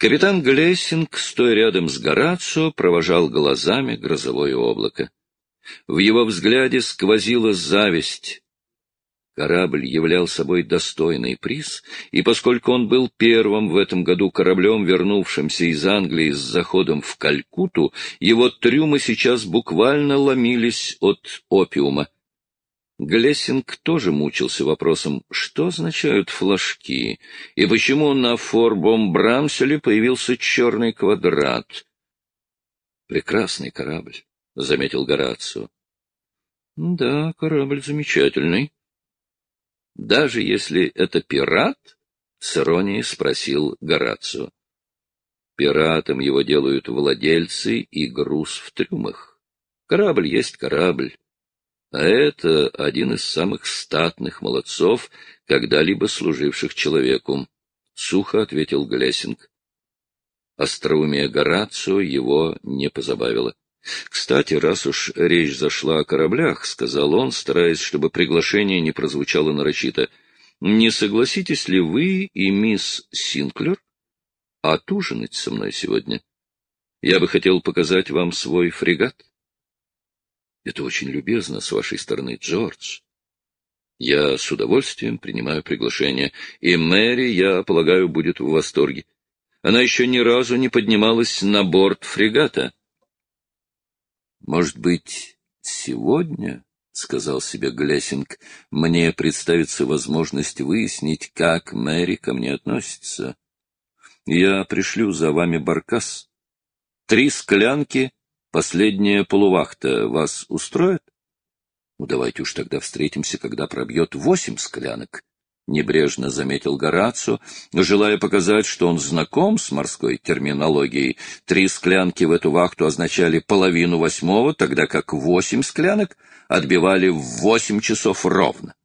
Капитан Глессинг, стоя рядом с Горацио, провожал глазами грозовое облако. В его взгляде сквозила зависть. Корабль являл собой достойный приз, и поскольку он был первым в этом году кораблем, вернувшимся из Англии с заходом в Калькутту, его трюмы сейчас буквально ломились от опиума. Глессинг тоже мучился вопросом, что означают флажки, и почему на Фор-Бом-Брамселе появился черный квадрат. «Прекрасный корабль», — заметил Горацио. «Да, корабль замечательный». «Даже если это пират?» — с иронией спросил Горацио. «Пиратом его делают владельцы и груз в трюмах. Корабль есть корабль. А это один из самых статных молодцов, когда-либо служивших человеку», — сухо ответил Глессинг. Остроумие Горацио его не позабавило. «Кстати, раз уж речь зашла о кораблях, — сказал он, стараясь, чтобы приглашение не прозвучало нарочито, — не согласитесь ли вы и мисс Синклер отужинать со мной сегодня? Я бы хотел показать вам свой фрегат». «Это очень любезно с вашей стороны, Джордж. Я с удовольствием принимаю приглашение, и Мэри, я полагаю, будет в восторге. Она еще ни разу не поднималась на борт фрегата». «Может быть, сегодня, — сказал себе Глессинг, — мне представится возможность выяснить, как Мэри ко мне относится. Я пришлю за вами баркас. 3 склянки, последняя полувахта вас устроит? Ну, давайте уж тогда встретимся, когда пробьет 8 склянок. — небрежно заметил Горацио, желая показать, что он знаком с морской терминологией. 3 склянки в эту вахту означали 7:30, тогда как 8 склянок отбивали в 8 часов ровно.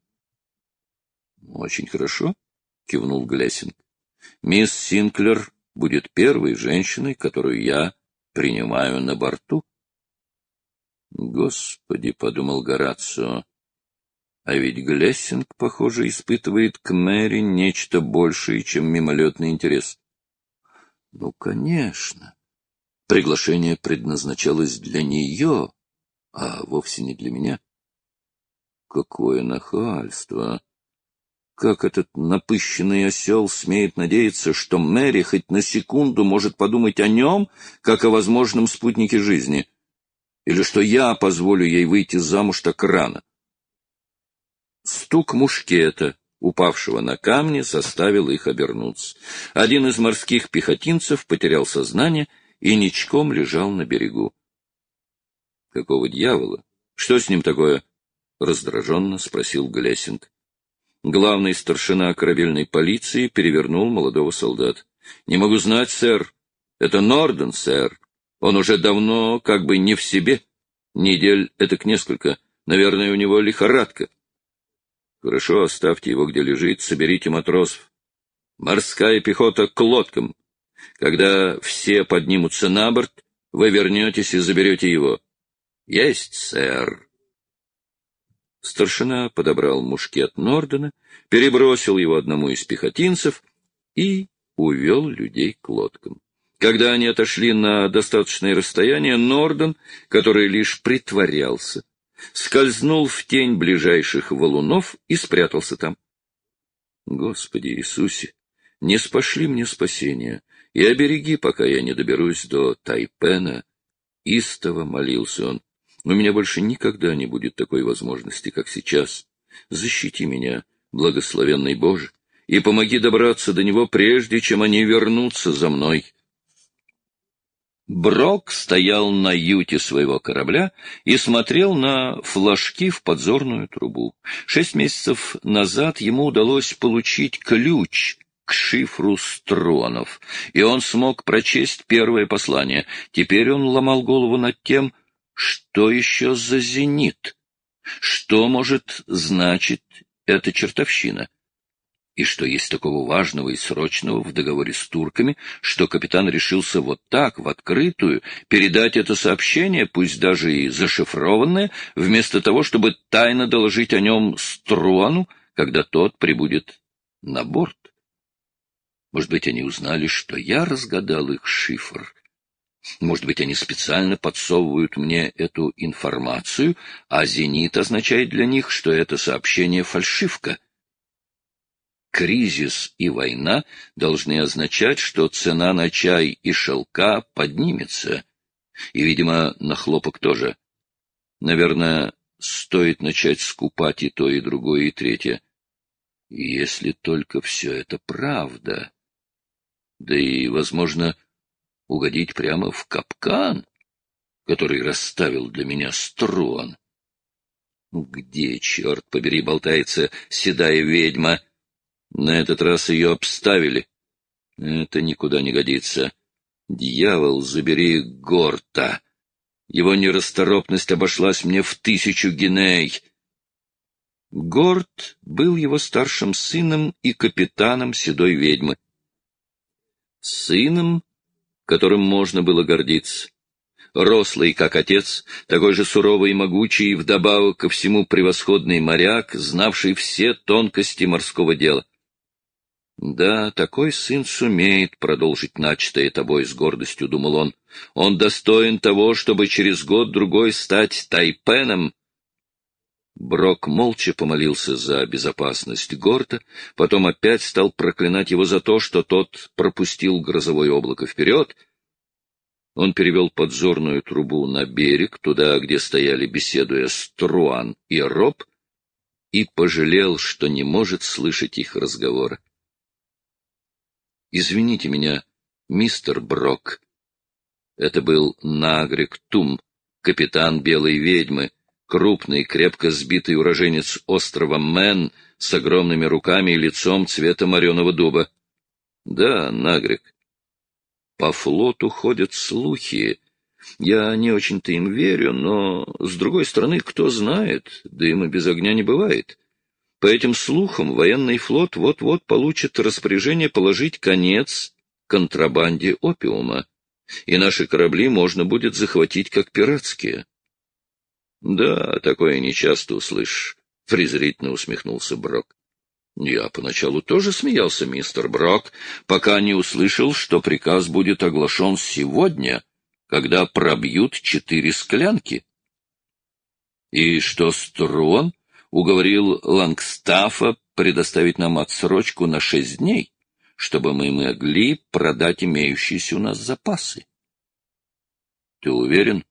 — Очень хорошо, — кивнул Глессинг. — Мисс Синклер будет первой женщиной, которую я принимаю на борту. — Господи, — подумал Горацио, — а ведь Глессинг, похоже, испытывает к Мэри нечто большее, чем мимолетный интерес. Ну, конечно. Приглашение предназначалось для нее, а вовсе не для меня. Какое нахальство! Как этот напыщенный осел смеет надеяться, что Мэри хоть на секунду может подумать о нем, как о возможном спутнике жизни, или что я позволю ей выйти замуж так рано? Стук мушкета, упавшего на камни, заставил их обернуться. Один из морских пехотинцев потерял сознание и ничком лежал на берегу. — Какого дьявола? Что с ним такое? — раздраженно спросил Глессинг. Главный старшина корабельной полиции перевернул молодого солдата. — Не могу знать, сэр. Это Норден, сэр. Он уже давно как бы не в себе. Недель этак несколько. Наверное, у него лихорадка. — Хорошо, оставьте его, где лежит, соберите матросов. Морская пехота к лодкам. Когда все поднимутся на борт, вы вернетесь и заберете его. — Есть, сэр. Старшина подобрал мушкет Нордена, перебросил его одному из пехотинцев и увел людей к лодкам. Когда они отошли на достаточное расстояние, Норден, который лишь притворялся, скользнул в тень ближайших валунов и спрятался там. Господи Иисусе, не спошли мне спасения и обереги, пока я не доберусь до Тайпена. Истово молился он. У меня больше никогда не будет такой возможности, как сейчас. Защити меня, благословенный Боже, и помоги добраться до него, прежде чем они вернутся за мной. Брок стоял на юте своего корабля и смотрел на флажки в подзорную трубу. 6 месяцев назад ему удалось получить ключ к шифру Струанов, и он смог прочесть первое послание. Теперь он ломал голову над тем, что еще за зенит, что может значить эта чертовщина. И что есть такого важного и срочного в договоре с турками, что капитан решился вот так, в открытую, передать это сообщение, пусть даже и зашифрованное, вместо того, чтобы тайно доложить о нем Струану, когда тот прибудет на борт. Может быть, они узнали, что я разгадал их шифр. Может быть, они специально подсовывают мне эту информацию, а «Зенит» означает для них, что это сообщение — фальшивка. Кризис и война должны означать, что цена на чай и шелка поднимется. И, видимо, на хлопок тоже. Наверное, стоит начать скупать и то, и другое, и третье. Если только все это правда. Да и, возможно, угодить прямо в капкан, который расставил для меня Струан. Где, черт побери, болтается седая ведьма? На этот раз ее обставили. Это никуда не годится. Дьявол, забери Горта. Его нерасторопность обошлась мне в 1000 гиней. Горт был его старшим сыном и капитаном седой ведьмы. Сыном, которым можно было гордиться. Рослый, как отец, такой же суровый и могучий, и вдобавок ко всему превосходный моряк, знавший все тонкости морского дела. Да, такой сын сумеет продолжить начатое тобой, с гордостью думал он. Он достоин того, чтобы через год-другой стать Тайпеном. Брок молча помолился за безопасность Горта, потом опять стал проклинать его за то, что тот пропустил грозовое облако вперед. Он перевел подзорную трубу на берег, туда, где стояли, беседуя, Струан и Роб, и пожалел, что не может слышать их разговора. «Извините меня, мистер Брок». Это был Нагрик Тум, капитан Белой ведьмы, крупный, крепко сбитый уроженец острова Мэн с огромными руками и лицом цвета мореного дуба. Да, Нагрик. По флоту ходят слухи. Я не очень-то им верю, но, с другой стороны, кто знает, дыма без огня не бывает. По этим слухам, военный флот вот-вот получит распоряжение положить конец контрабанде опиума, и наши корабли можно будет захватить как пиратские. — Да, такое нечасто услышишь, — презрительно усмехнулся Брок. — Я поначалу тоже смеялся, мистер Брок, пока не услышал, что приказ будет оглашен сегодня, когда пробьют 4 склянки. И что Струан уговорил Лангстафа предоставить нам отсрочку на 6 дней, чтобы мы могли продать имеющиеся у нас запасы. Ты уверен?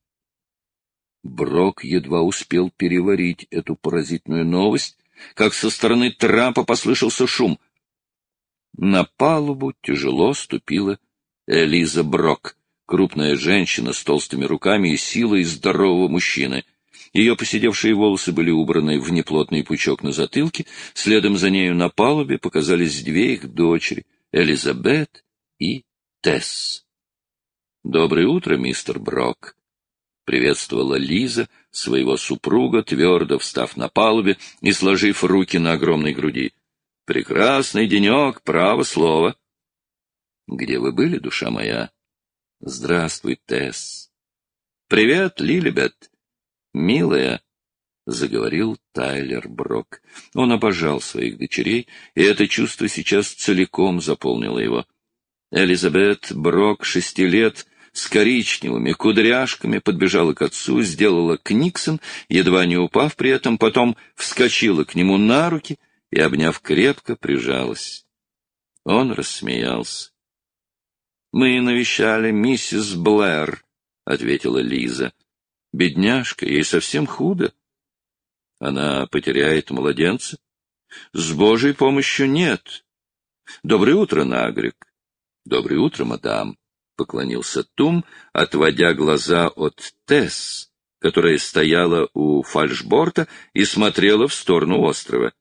Брок едва успел переварить эту поразительную новость, как со стороны трапа послышался шум. На палубу тяжело ступила Элиза Брок, крупная женщина с толстыми руками и силой здорового мужчины. Ее поседевшие волосы были убраны в неплотный пучок на затылке, следом за нею на палубе показались 2 их дочери — Элизабет и Тесс. — Доброе утро, мистер Брок! — приветствовала Лиза своего супруга, твердо встав на палубе и сложив руки на огромной груди. — Прекрасный денек, право слово! — Где вы были, душа моя? — Здравствуй, Тесс! — Привет, Лилибет! «Милая», — заговорил Тайлер Брок. Он обожал своих дочерей, и это чувство сейчас целиком заполнило его. Элизабет Брок, 6 лет, с коричневыми кудряшками, подбежала к отцу, сделала книксон, едва не упав при этом, потом вскочила к нему на руки и, обняв крепко, прижалась. Он рассмеялся. «Мы навещали миссис Блэр», — ответила Лиза. Бедняжка, ей совсем худо. Она потеряет младенца? С Божьей помощью нет. Доброе утро, Нагрик. Доброе утро, мадам, — поклонился Тум, отводя глаза от Тесс, которая стояла у фальшборта и смотрела в сторону острова.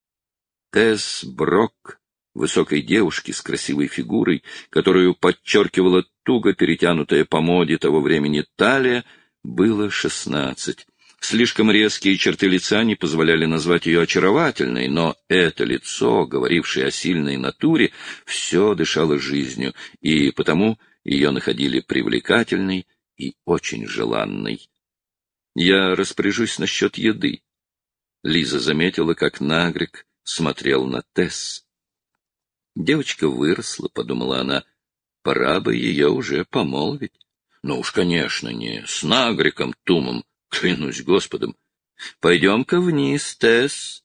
Тесс Брок, высокой девушки с красивой фигурой, которую подчеркивала туго перетянутая по моде того времени талия, было 16. Слишком резкие черты лица не позволяли назвать ее очаровательной, но это лицо, говорившее о сильной натуре, все дышало жизнью, и потому ее находили привлекательной и очень желанной. «Я распоряжусь насчет еды». Лиза заметила, как Нагрик смотрел на Тесс. Девочка выросла, — подумала она, — пора бы ее уже помолвить. Ну уж, конечно, не с Нагриком Тумом, клянусь Господом. Пойдем-ка вниз, Тесс.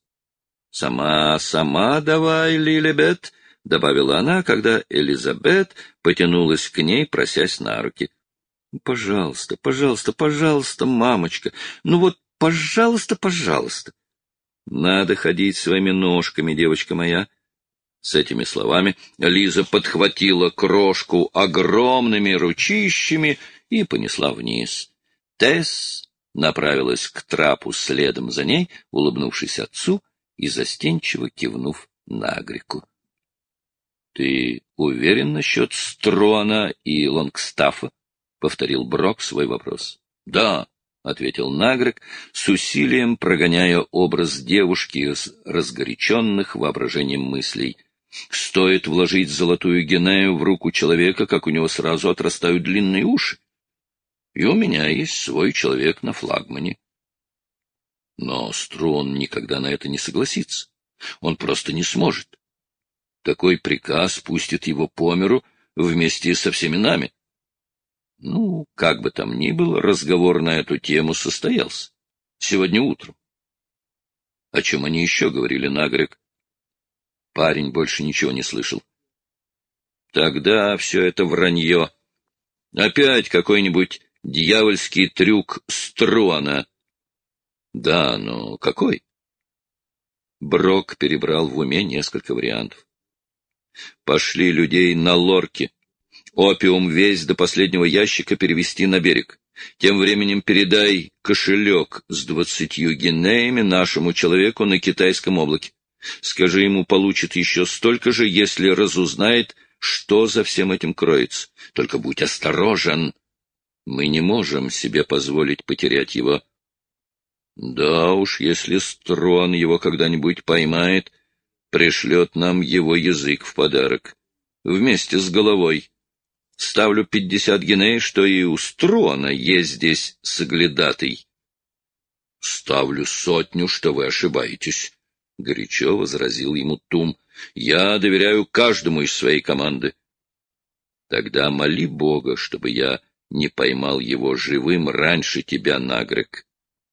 Сама давай, Лилибет, — добавила она, когда Элизабет потянулась к ней, просясь на руки. — Пожалуйста, пожалуйста, пожалуйста, мамочка, ну вот, пожалуйста, пожалуйста. Надо ходить своими ножками, девочка моя. С этими словами Лиза подхватила крошку огромными ручищами и понесла вниз. Тесс направилась к трапу следом за ней, улыбнувшись отцу и застенчиво кивнув Нагрику. — Ты уверен насчет Струана и Лонгстаффа? — повторил Брок свой вопрос. — Да, — ответил Нагрик, с усилием прогоняя образ девушки из разгоряченных воображением мыслей. Стоит вложить золотую гинею в руку человека, как у него сразу отрастают длинные уши. И у меня есть свой человек на флагмане. Но Струан никогда на это не согласится. Он просто не сможет. Такой приказ пустит его по миру вместе со всеми нами. Ну, как бы там ни было, разговор на эту тему состоялся. Сегодня утром. О чем они еще говорили, Нагрик? Парень больше ничего не слышал. Тогда все это вранье. Опять какой-нибудь дьявольский трюк Струана. Да, но какой? Брок перебрал в уме несколько вариантов. Пошли людей на лорки. Опиум весь до последнего ящика перевести на берег. Тем временем передай кошелек с 20 гинеями нашему человеку на китайском облаке. Скажи ему, получит еще столько же, если разузнает, что за всем этим кроется. Только будь осторожен. Мы не можем себе позволить потерять его. Да уж, если Струан его когда-нибудь поймает, пришлет нам его язык в подарок. Вместе с головой. Ставлю 50 гиней, что и у Струана есть здесь соглядатый. — Ставлю 100, что вы ошибаетесь, — горячо возразил ему Тум. — Я доверяю каждому из своей команды. — Тогда моли Бога, чтобы я не поймал его живым раньше тебя, Нагрек.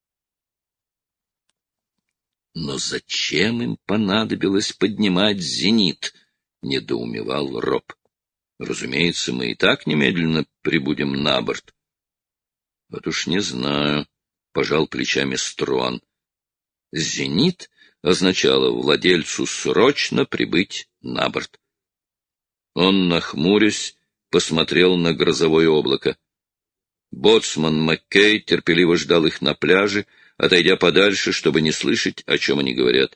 Но зачем им понадобилось поднимать зенит? — недоумевал Роб. — Разумеется, мы и так немедленно прибудем на борт. — Вот уж не знаю, — пожал плечами Струан. Зенит означало владельцу срочно прибыть на борт. Он, нахмурясь, посмотрел на грозовое облако. Боцман Маккей терпеливо ждал их на пляже, отойдя подальше, чтобы не слышать, о чем они говорят.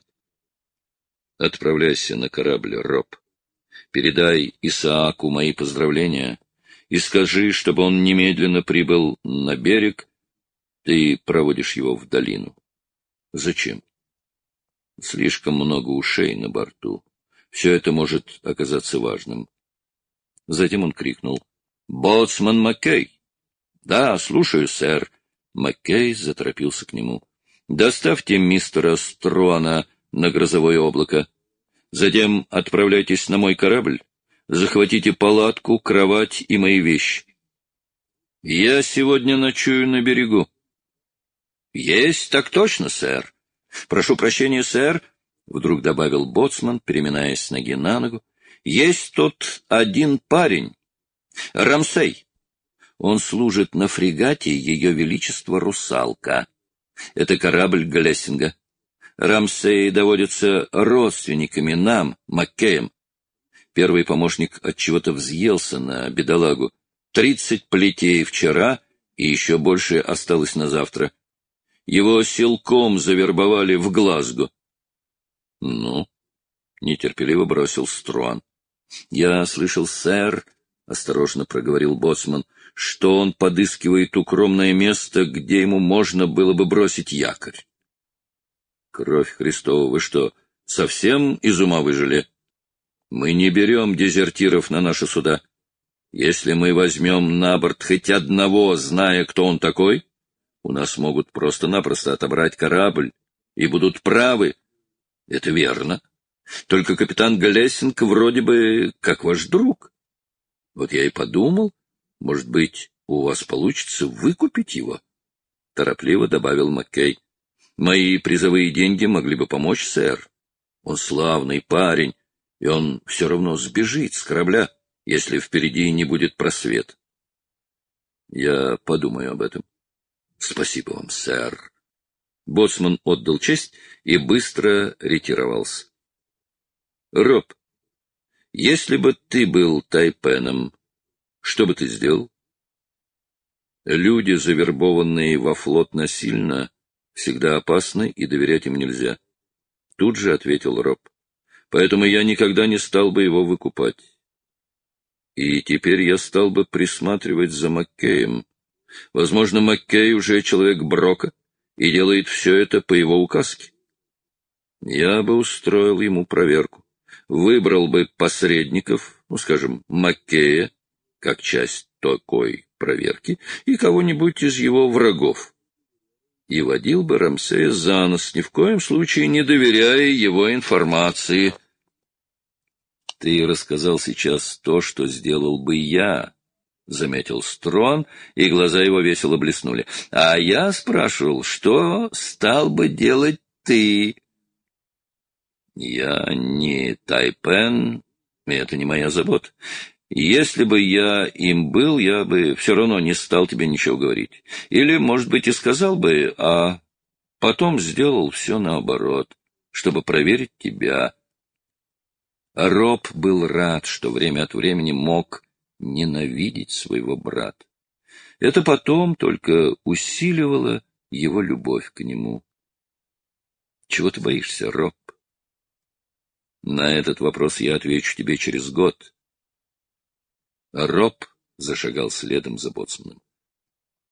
— Отправляйся на корабль, Роб. Передай Исааку мои поздравления и скажи, чтобы он немедленно прибыл на берег. Ты проводишь его в долину. — Зачем? — Слишком много ушей на борту. Все это может оказаться важным. Затем он крикнул: — Боцман Маккей! — Да, слушаю, сэр. Маккей заторопился к нему. — Доставьте мистера Струана на грозовое облако. Затем отправляйтесь на мой корабль, захватите палатку, кровать и мои вещи. Я сегодня ночую на берегу. — Есть, так точно, сэр. — Прошу прощения, сэр, — вдруг добавил боцман, переминаясь с ноги на ногу. — Есть тут один парень, Рамсей. Он служит на фрегате Ее Величества Русалка. Это корабль Глессинга. Рамсей доводится родственниками нам, Маккеям. Первый помощник отчего-то взъелся на бедолагу. 30 плетей вчера, и еще больше осталось на завтра. Его силком завербовали в Глазго. — Ну, — нетерпеливо бросил Струан. — Я слышал, сэр, — осторожно проговорил боцман, — что он подыскивает укромное место, где ему можно было бы бросить якорь. — Кровь Христова, вы что, совсем из ума выжили? Мы не берем дезертиров на наши суда. Если мы возьмем на борт хоть одного, зная, кто он такой, у нас могут просто-напросто отобрать корабль и будут правы. Это верно. Только капитан Галессинг вроде бы как ваш друг. Вот я и подумал, может быть, у вас получится выкупить его, — торопливо добавил Маккей. Мои призовые деньги могли бы помочь, сэр. Он славный парень, и он все равно сбежит с корабля, если впереди не будет просвет. Я подумаю об этом. Спасибо вам, сэр. Боцман отдал честь и быстро ретировался. Роб, если бы ты был Тайпеном, что бы ты сделал? Люди, завербованные во флот насильно, всегда опасны, и доверять им нельзя. Тут же ответил Роб. Поэтому я никогда не стал бы его выкупать. И теперь я стал бы присматривать за Маккеем. Возможно, Маккей уже человек Брока и делает все это по его указке. Я бы устроил ему проверку. Выбрал бы посредников, ну, скажем, Маккея, как часть такой проверки, и кого-нибудь из его врагов. И водил бы Рамсея за нос, ни в коем случае не доверяя его информации. Ты рассказал сейчас то, что сделал бы я, — заметил Строн, и глаза его весело блеснули. — А я спрашивал, что стал бы делать ты? — Я не Тайпен, и это не моя забота. Если бы я им был, я бы все равно не стал тебе ничего говорить. Или, может быть, и сказал бы, а потом сделал все наоборот, чтобы проверить тебя. Роб был рад, что время от времени мог ненавидеть своего брата. Это потом только усиливало его любовь к нему. Чего ты боишься, Роб? На этот вопрос я отвечу тебе через год. Роб зашагал следом за боцманом.